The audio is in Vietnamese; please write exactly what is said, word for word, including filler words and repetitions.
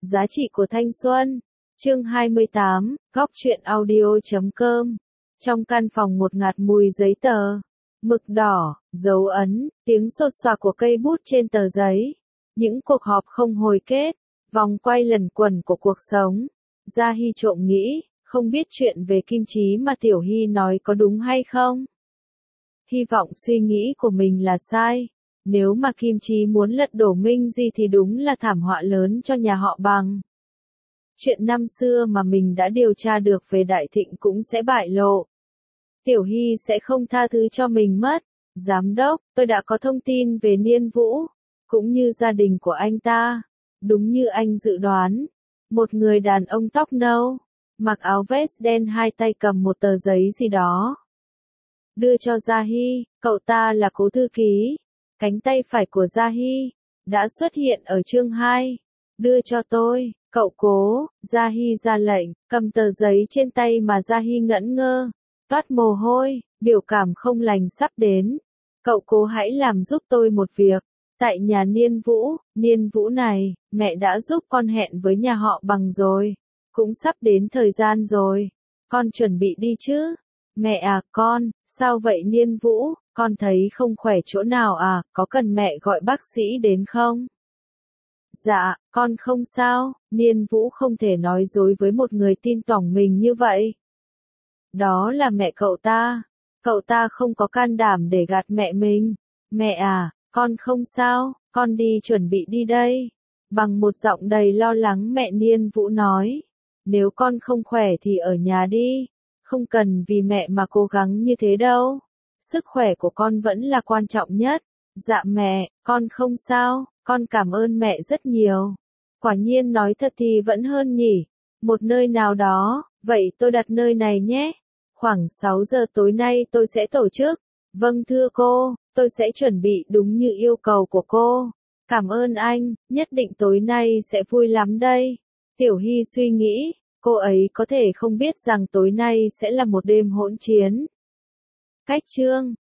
Giá trị của thanh xuân. Chương hai mươi tám, góc truyện audio chấm com. Trong căn phòng một ngạt mùi giấy tờ, mực đỏ, dấu ấn, tiếng xột xoạc của cây bút trên tờ giấy. Những cuộc họp không hồi kết, vòng quay lần quẩn của cuộc sống. Gia Hy trộm nghĩ, không biết chuyện về Kim Chí mà Tiểu Hy nói có đúng hay không. Hy vọng suy nghĩ của mình là sai. Nếu mà Kim Chí muốn lật đổ Minh Di thì đúng là thảm họa lớn cho nhà họ Bằng. Chuyện năm xưa mà mình đã điều tra được về Đại Thịnh cũng sẽ bại lộ. Tiểu Hy sẽ không tha thứ cho mình mất. Giám đốc, tôi đã có thông tin về Niên Vũ, cũng như gia đình của anh ta. Đúng như anh dự đoán, một người đàn ông tóc nâu, mặc áo vest đen, hai tay cầm một tờ giấy gì đó. Đưa cho Gia Hy, cậu ta là Cố thư ký. Cánh tay phải của Gia Hy đã xuất hiện ở chương hai. Đưa cho tôi, cậu Cố. Gia Hy ra lệnh, cầm tờ giấy trên tay mà Gia Hy ngẩn ngơ, toát mồ hôi, biểu cảm không lành sắp đến. Cậu Cố hãy làm giúp tôi một việc. Tại nhà Niên Vũ, Niên Vũ này, mẹ đã giúp con hẹn với nhà họ Bằng rồi. Cũng sắp đến thời gian rồi. Con chuẩn bị đi chứ? Mẹ à, con, sao vậy Niên Vũ, con thấy không khỏe chỗ nào à, có cần mẹ gọi bác sĩ đến không? Dạ, con không sao. Niên Vũ không thể nói dối với một người tin tưởng mình như vậy. Đó là mẹ cậu ta. Cậu ta không có can đảm để gạt mẹ mình. Mẹ à, con không sao, con đi chuẩn bị đi đây. Bằng một giọng đầy lo lắng mẹ Niên Vũ nói. Nếu con không khỏe thì ở nhà đi. Không cần vì mẹ mà cố gắng như thế đâu. Sức khỏe của con vẫn là quan trọng nhất. Dạ mẹ, con không sao, con cảm ơn mẹ rất nhiều. Quả nhiên nói thật thì vẫn hơn nhỉ. Một nơi nào đó, vậy tôi đặt nơi này nhé. Khoảng sáu giờ tối nay tôi sẽ tổ chức. Vâng thưa cô, tôi sẽ chuẩn bị đúng như yêu cầu của cô. Cảm ơn anh, nhất định tối nay sẽ vui lắm đây. Tiểu Hy suy nghĩ, cô ấy có thể không biết rằng tối nay sẽ là một đêm hỗn chiến. Cách chương